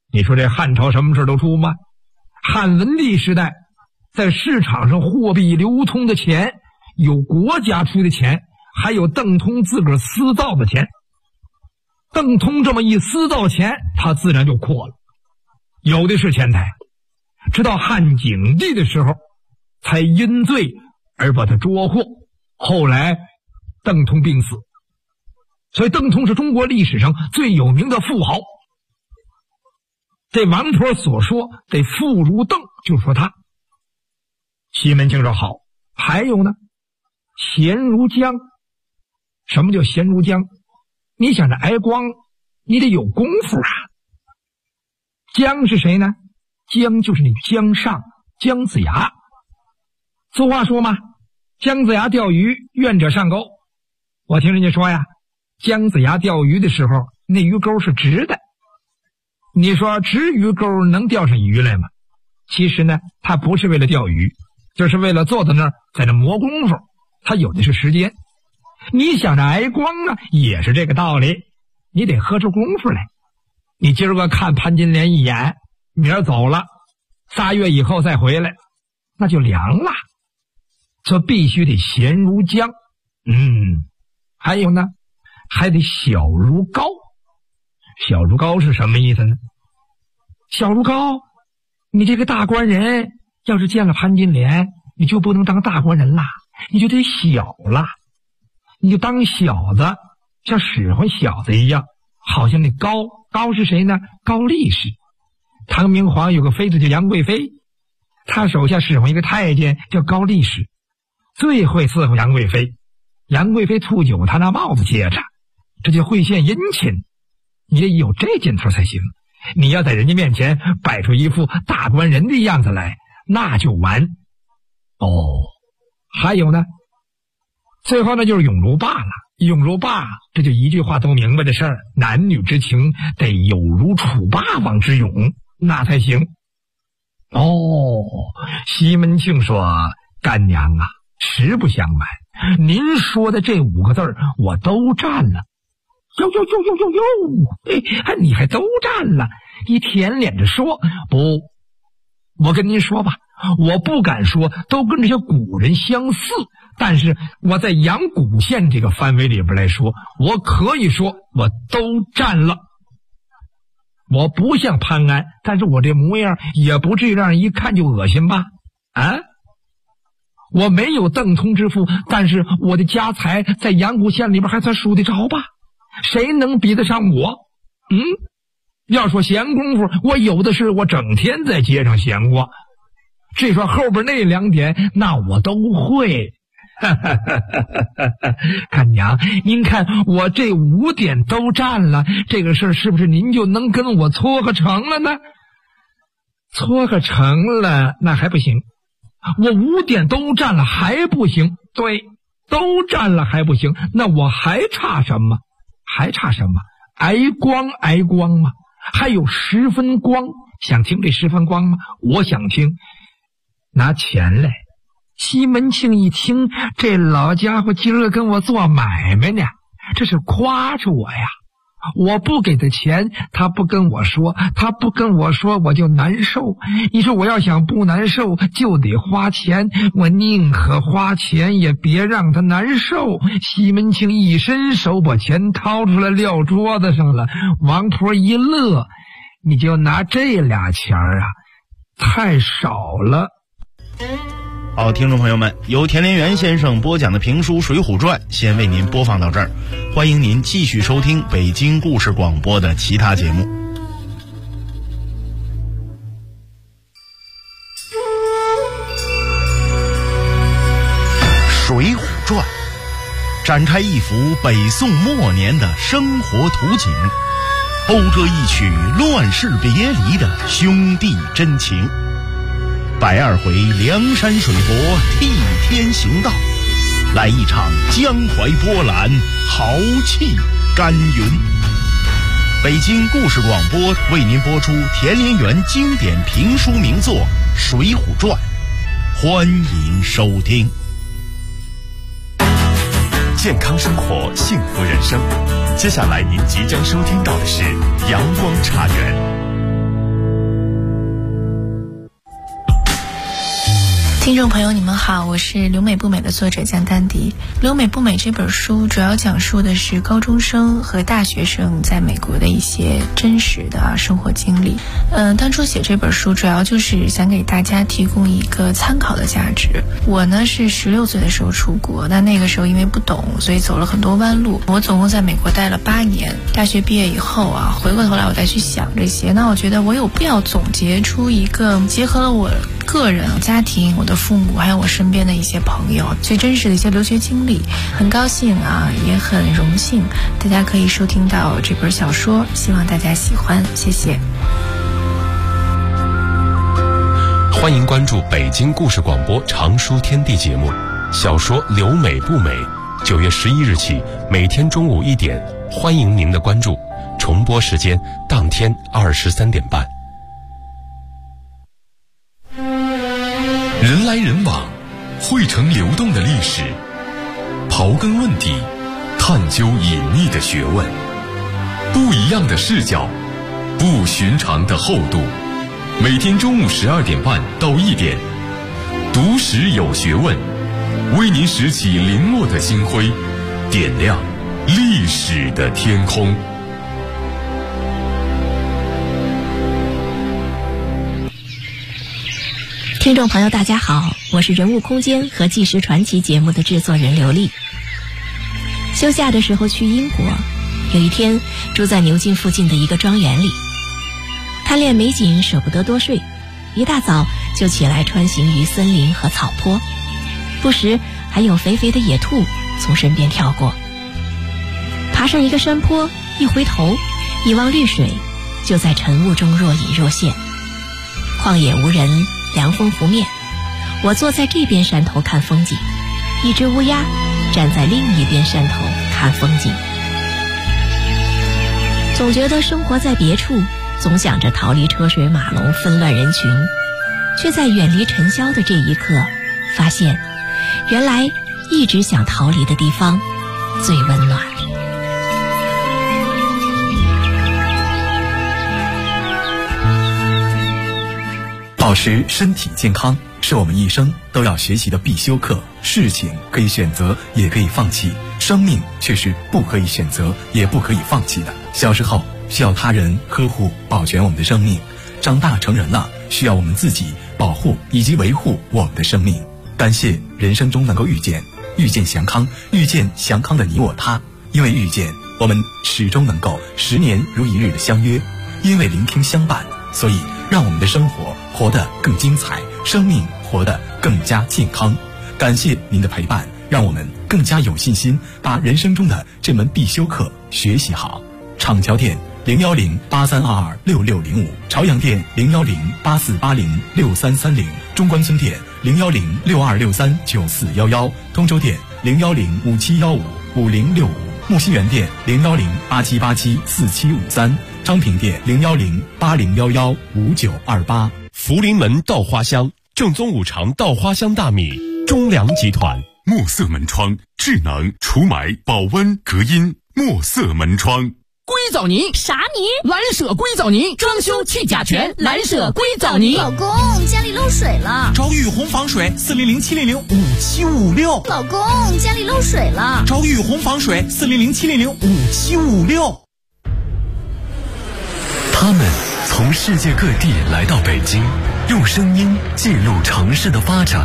你说这汉朝什么事都出吗？汉文帝时代，在市场上货币流通的钱，有国家出的钱，还有邓通自个儿私造的钱。邓通这么一私造钱，他自然就阔了，有的是钱财。直到汉景帝的时候，才因罪而把他捉获。后来邓通病死，所以邓通是中国历史上最有名的富豪。这王婆所说得富如邓，就说他。西门庆说好。还有呢，贤如姜。什么叫贤如姜？你想着挨光，你得有功夫啊。姜是谁呢？姜就是那姜尚，姜子牙。俗话说嘛，姜子牙钓鱼，愿者上钩。我听人家说呀，姜子牙钓鱼的时候，那鱼钩是直的。你说直鱼钩能钓上鱼来吗？其实呢，他不是为了钓鱼，就是为了坐在那儿，在那磨功夫。他有的是时间。你想着挨光啊，也是这个道理。你得喝出功夫来。你今儿个看潘金莲一眼，明儿走了，3月以后再回来，那就凉了。这必须得贤如姜。还有呢，还得小如膏。小如膏是什么意思呢？小如膏，你这个大官人要是见了潘金莲，你就不能当大官人啦，你就得小了，你就当小子，像使唤小子一样。好像那高是谁呢？高力士。唐明皇有个妃子叫杨贵妃，他手下使唤一个太监叫高力士，最会伺候杨贵妃。杨贵妃吐酒，他拿帽子接着，这就会献殷勤。你得有这劲头才行。你要在人家面前摆出一副大官人的样子来，那就完。还有呢，最后呢就是勇如霸了。勇如霸，这就一句话都明白的事儿，男女之情得有如楚霸王之勇，那才行。西门庆说，干娘啊，实不相瞒，您说的这5个字我都占了。你还都占了？你舔脸着说。不，我跟您说吧，我不敢说都跟这些古人相似，但是我在阳谷县这个范围里边来说，我可以说我都占了。我不像潘安，但是我这模样也不至于让人一看就恶心吧？我没有邓通之富，但是我的家财在阳谷县里边还算数得着吧？谁能比得上我？要说闲工夫，我有的是，我整天在街上闲过。至于说后边那2点，那我都会。干娘，您看我这5点都占了，这个事儿是不是您就能跟我撮合成了呢？撮合成了那还不行。我5点都占了还不行。对，都占了还不行，那我还差什么？挨光吗？还有10分光。想听这10分光吗？我想听。拿钱来。西门庆一听，这老家伙今儿个跟我做买卖呢，这是夸着我呀。我不给他钱，他不跟我说，我就难受。你说我要想不难受，就得花钱，我宁可花钱也别让他难受。西门庆一伸手把钱掏出来撂桌子上了。王婆一乐，你就拿这俩钱啊，太少了。 好，听众朋友们，由田连元先生播讲的评书《水浒传》先为您播放到这儿，欢迎您继续收听北京故事广播的其他节目。《水浒传》展开一幅北宋末年的生活图景，讴歌一曲乱世别离的兄弟真情。120回梁山水泊替天行道，来一场江淮波澜，豪气干云。北京故事广播为您播出田连元经典评书名作《水浒传》，欢迎收听。 健康生活，幸福人生。接下来您即将收听到的是阳光茶园。 听众朋友你们好，我是留美不美的作者江丹迪。留美不美这本书主要讲述的是高中生和大学生在美国的一些真实的生活经历。当初写这本书主要就是想给大家提供一个参考的价值。我呢是16岁的时候出国，那个时候因为不懂，所以走了很多弯路。我总共在美国待了8年，大学毕业以后回过头来我再去想这些，那我觉得我有必要总结出一个结合了我个人、家庭、我的父母还有我身边的一些朋友最真实的一些留学经历。很高兴也很荣幸大家可以收听到这本小说，希望大家喜欢，谢谢。 欢迎关注北京故事广播长书天地节目，小说《留美不美》9月11日起每天中午1点，欢迎您的关注，重播时间当天23点半。 人来人往，汇成流动的历史，刨根问底，探究隐秘的学问，不一样的视角，不寻常的厚度。每天中午12点半到1点，读史有学问，为您拾起零落的星辉，点亮历史的天空。 听众朋友大家好，我是人物空间和纪实传奇节目的制作人刘丽。休假的时候去英国，有一天住在牛津附近的一个庄园里，贪恋美景舍不得多睡，一大早就起来穿行于森林和草坡，不时还有肥肥的野兔从身边跳过。爬上一个山坡，一回头一望绿水，就在晨雾中若隐若现。旷野无人，凉风拂面，我坐在这边山头看风景，一只乌鸦站在另一边山头看风景。总觉得生活在别处，总想着逃离车水马龙纷乱人群，却在远离尘嚣的这一刻发现，原来一直想逃离的地方最温暖。 保持身体健康是我们一生都要学习的必修课。事情可以选择，也可以放弃，生命却是不可以选择，也不可以放弃的。小时候需要他人呵护保全我们的生命，长大成人了需要我们自己保护以及维护我们的生命。感谢人生中能够遇见祥康，遇见祥康的你我他。因为遇见，我们始终能够10年如一日的相约；因为聆听相伴，所以让我们的生活活得更精彩，生命活得更加健康。感谢您的陪伴，让我们更加有信心把人生中的这门必修课学习好。厂桥店01083226605，朝阳店01084806330，中关村店01062639411，通州店01057155065，木樨园店01087874753，昌平店01080115928。 福临门稻花香，正宗五常稻花香大米，中粮集团。 墨色门窗，智能除霾保温隔音，墨色门窗。 硅藻泥啥泥？ 蓝舍硅藻泥，装修去甲醛，蓝舍硅藻泥。 老公，家里漏水了， 找雨虹防水400-700-5756。 老公，家里漏水了， 找雨虹防水400-700-5756。 他们从世界各地来到北京，用声音记录城市的发展，